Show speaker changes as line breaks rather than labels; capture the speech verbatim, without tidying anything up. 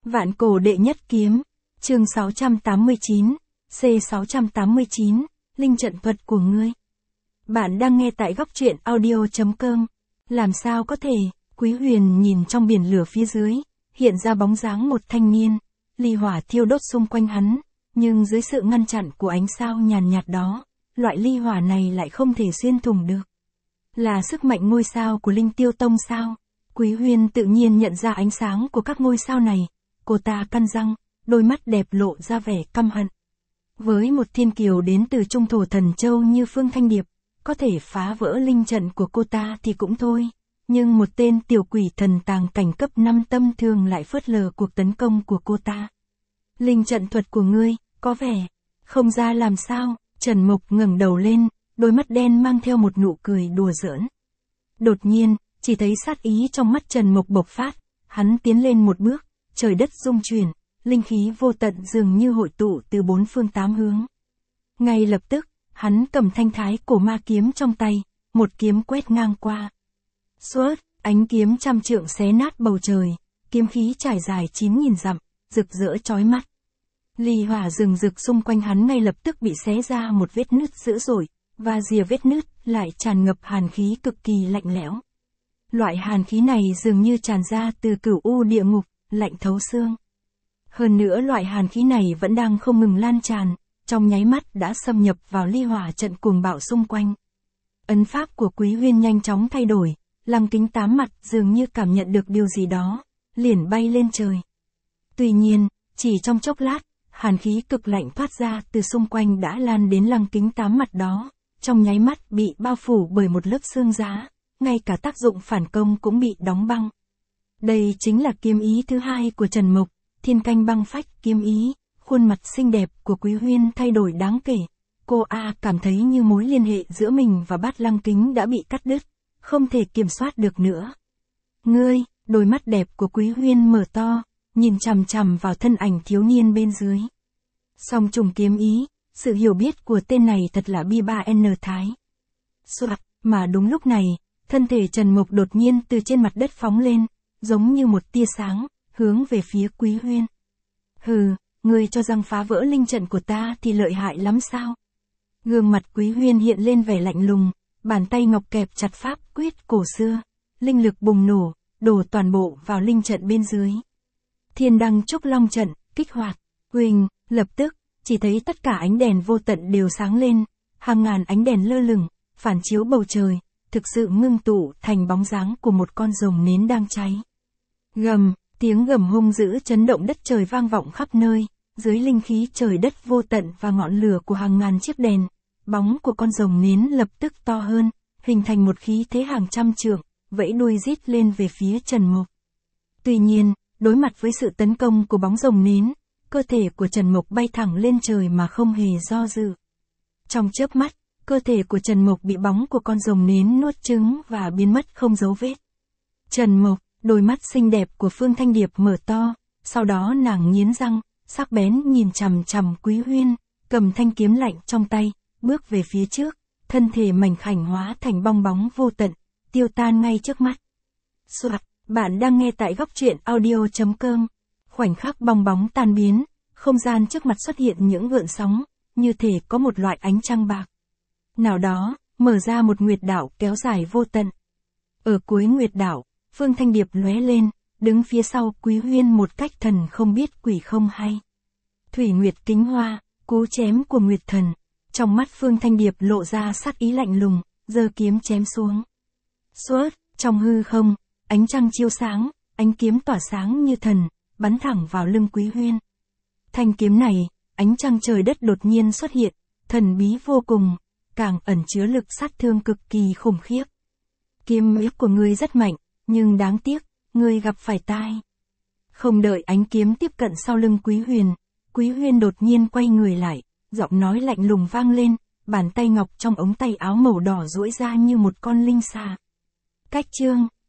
Vạn cổ đệ nhất kiếm, chương sáu trăm tám mươi chín, C sáu trăm tám mươi chín, linh trận thuật của ngươi. Bạn đang nghe tại góc truyện audio.com. Làm sao có thể, Quý Huyền nhìn trong biển lửa phía dưới, hiện ra bóng dáng một thanh niên, ly hỏa thiêu đốt xung quanh hắn, nhưng dưới sự ngăn chặn của ánh sao nhàn nhạt đó, loại ly hỏa này lại không thể xuyên thủng được. Là sức mạnh ngôi sao của Linh Tiêu Tông sao? Quý Huyền tự nhiên nhận ra ánh sáng của các ngôi sao này. Cô ta cắn răng, đôi mắt đẹp lộ ra vẻ căm hận. Với một thiên kiều đến từ trung thổ thần châu như Phương Thanh Điệp, có thể phá vỡ linh trận của cô ta thì cũng thôi. Nhưng một tên tiểu quỷ thần tàng cảnh cấp năm tâm thường lại phớt lờ cuộc tấn công của cô ta. Linh trận thuật của ngươi, có vẻ, không ra làm sao, Trần Mục ngẩng đầu lên, đôi mắt đen mang theo một nụ cười đùa giỡn. Đột nhiên, chỉ thấy sát ý trong mắt Trần Mục bộc phát, hắn tiến lên một bước, trời đất rung chuyển, linh khí vô tận dường như hội tụ từ bốn phương tám hướng. Ngay lập tức, hắn cầm thanh thái cổ ma kiếm trong tay, một kiếm quét ngang qua. Suốt, ánh kiếm trăm trượng xé nát bầu trời, kiếm khí trải dài chín nghìn dặm, rực rỡ chói mắt. Ly hỏa rừng rực xung quanh hắn ngay lập tức bị xé ra một vết nứt dữ dội, và rìa vết nứt lại tràn ngập hàn khí cực kỳ lạnh lẽo. Loại hàn khí này dường như tràn ra từ cửu u địa ngục, lạnh thấu xương. Hơn nữa loại hàn khí này vẫn đang không ngừng lan tràn, trong nháy mắt đã xâm nhập vào ly hỏa trận cuồng bạo xung quanh. Ấn pháp của Quý Huyên nhanh chóng thay đổi, Lăng Kính tám mặt dường như cảm nhận được điều gì đó, liền bay lên trời. Tuy nhiên, chỉ trong chốc lát, hàn khí cực lạnh thoát ra từ xung quanh đã lan đến Lăng Kính tám mặt đó, trong nháy mắt bị bao phủ bởi một lớp xương giá, ngay cả tác dụng phản công cũng bị đóng băng. Đây chính là kiếm ý thứ hai của Trần Mục, thiên canh băng phách kiếm ý. Khuôn mặt xinh đẹp của Quý Huyên thay đổi đáng kể. Cô A cảm thấy như mối liên hệ giữa mình và Bát Lăng Kính đã bị cắt đứt, không thể kiểm soát được nữa. Ngươi, đôi mắt đẹp của Quý Huyên mở to, nhìn chằm chằm vào thân ảnh thiếu niên bên dưới. Song trùng kiếm ý, sự hiểu biết của tên này thật là bi ba N thái. Soạt, mà đúng lúc này, thân thể Trần Mục đột nhiên từ trên mặt đất phóng lên, giống như một tia sáng, hướng về phía Quý Huyên. Hừ, ngươi cho rằng phá vỡ linh trận của ta thì lợi hại lắm sao? Gương mặt Quý Huyên hiện lên vẻ lạnh lùng, bàn tay ngọc kẹp chặt pháp quyết cổ xưa, linh lực bùng nổ, đổ toàn bộ vào linh trận bên dưới. Thiên đăng trúc long trận, kích hoạt, huỳnh, lập tức, chỉ thấy tất cả ánh đèn vô tận đều sáng lên, hàng ngàn ánh đèn lơ lửng, phản chiếu bầu trời, thực sự ngưng tụ thành bóng dáng của một con rồng nến đang cháy. Gầm, tiếng gầm hung dữ chấn động đất trời vang vọng khắp nơi, dưới linh khí trời đất vô tận và ngọn lửa của hàng ngàn chiếc đèn, bóng của con rồng nến lập tức to hơn, hình thành một khí thế hàng trăm trượng, vẫy đuôi rít lên về phía Trần Mục. Tuy nhiên, đối mặt với sự tấn công của bóng rồng nến, cơ thể của Trần Mục bay thẳng lên trời mà không hề do dự. Trong chớp mắt, cơ thể của Trần Mục bị bóng của con rồng nến nuốt chửng và biến mất không dấu vết. Trần Mục, đôi mắt xinh đẹp của Phương Thanh Điệp mở to, sau đó nàng nghiến răng, sắc bén nhìn chằm chằm Quý Huyên, cầm thanh kiếm lạnh trong tay, bước về phía trước, thân thể mảnh khảnh hóa thành bong bóng vô tận, tiêu tan ngay trước mắt. Soạt, bạn đang nghe tại góc truyện audio.com. Khoảnh khắc bong bóng tan biến, không gian trước mặt xuất hiện những gợn sóng, như thể có một loại ánh trăng bạc. Nào đó, mở ra một nguyệt đảo kéo dài vô tận. Ở cuối nguyệt đảo, Phương Thanh Điệp lóe lên, đứng phía sau Quý Huyên một cách thần không biết quỷ không hay. Thủy Nguyệt kính hoa, cú chém của Nguyệt Thần. Trong mắt Phương Thanh Điệp lộ ra sát ý lạnh lùng, giơ kiếm chém xuống. Suốt, trong hư không, ánh trăng chiếu sáng, ánh kiếm tỏa sáng như thần, bắn thẳng vào lưng Quý Huyên. Thanh kiếm này, ánh trăng trời đất đột nhiên xuất hiện, thần bí vô cùng, càng ẩn chứa lực sát thương cực kỳ khủng khiếp. Kiếm ý của ngươi rất mạnh, nhưng đáng tiếc, ngươi gặp phải tai. Không đợi ánh kiếm tiếp cận sau lưng Quý Huyền, Quý Huyên đột nhiên quay người lại, giọng nói lạnh lùng vang lên, bàn tay ngọc trong ống tay áo màu đỏ duỗi ra như một con linh xà. Cách chương